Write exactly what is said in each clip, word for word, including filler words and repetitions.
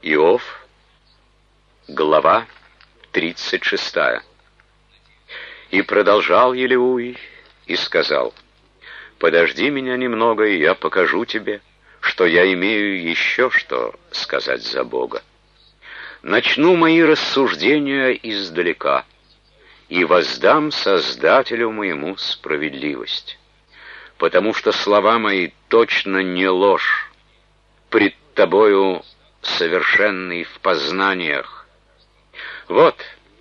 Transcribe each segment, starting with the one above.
Иов, глава тридцать шестая. «И продолжал Елеуй и сказал: подожди меня немного, и я покажу тебе, что я имею еще что сказать за Бога. Начну мои рассуждения издалека, и воздам Создателю моему справедливость, потому что слова мои точно не ложь, пред тобою совершенный в познаниях. Вот,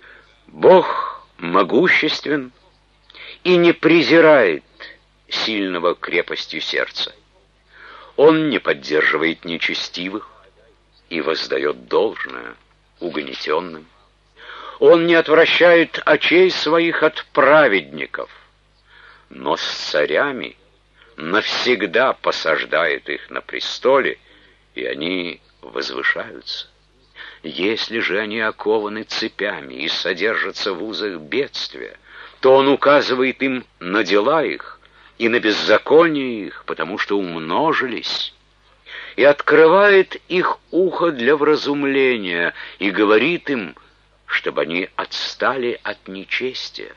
Бог могуществен и не презирает сильного крепостью сердца. Он не поддерживает нечестивых и воздает должное угнетенным. Он не отвращает очей своих от праведников, но с царями навсегда посаждает их на престоле, и они возвышаются. Если же они окованы цепями и содержатся в узах бедствия, то он указывает им на дела их и на беззаконие их, потому что умножились, и открывает их ухо для вразумления, и говорит им, чтобы они отстали от нечестия.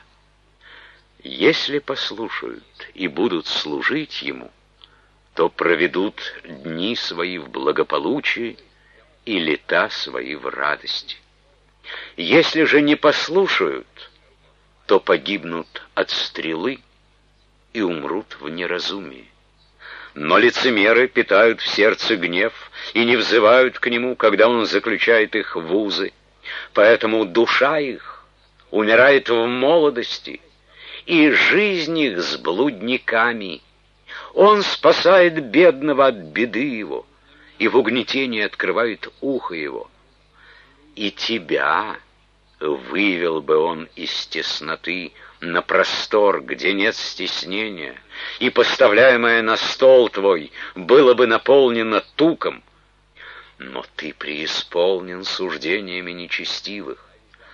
Если послушают и будут служить ему, то проведут дни свои в благополучии и лета свои в радости. Если же не послушают, то погибнут от стрелы и умрут в неразумии. Но лицемеры питают в сердце гнев и не взывают к нему, когда он заключает их в узы. Поэтому душа их умирает в молодости, и жизнь их с блудниками. Он спасает бедного от беды его, и в угнетении открывает ухо его. И тебя вывел бы он из тесноты на простор, где нет стеснения, и поставляемое на стол твой было бы наполнено туком. Но ты преисполнен суждениями нечестивых.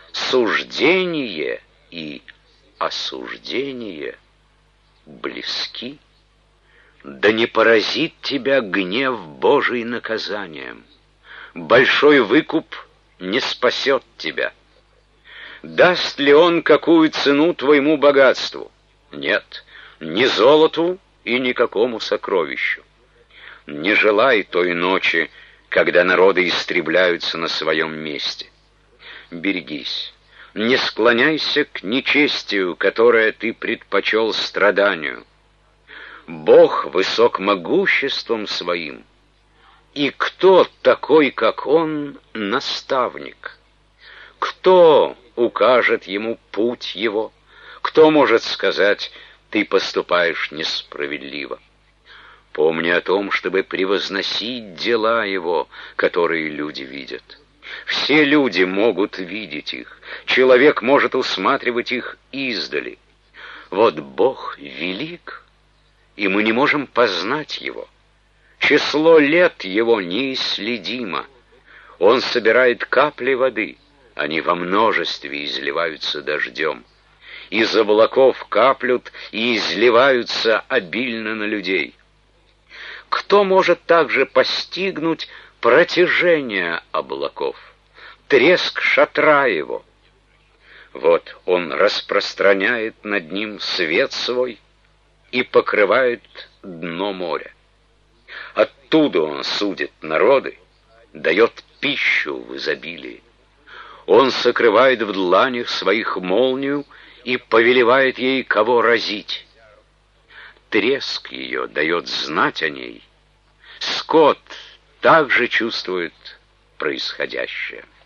Суждение и осуждение близки. Да не поразит тебя гнев Божий наказанием. Большой выкуп не спасет тебя. Даст ли он какую цену твоему богатству? Нет, ни золоту и никакому сокровищу. Не желай той ночи, когда народы истребляются на своем месте. Берегись, не склоняйся к нечестию, которое ты предпочел страданию. Бог высок могуществом своим, и кто такой, как Он, наставник? Кто укажет ему путь его? Кто может сказать: ты поступаешь несправедливо? Помни о том, чтобы превозносить дела его, которые люди видят. Все люди могут видеть их, человек может усматривать их издали. Вот Бог велик, и мы не можем познать его. Число лет его неисследимо. Он собирает капли воды, они во множестве изливаются дождем. Из облаков каплют и изливаются обильно на людей. Кто может также постигнуть протяжение облаков, треск шатра его? Вот он распространяет над ним свет свой и покрывает дно моря. Оттуда он судит народы, дает пищу в изобилии. Он сокрывает в дланях своих молнию и повелевает ей, кого разить. Треск ее дает знать о ней. Скот также чувствует происходящее.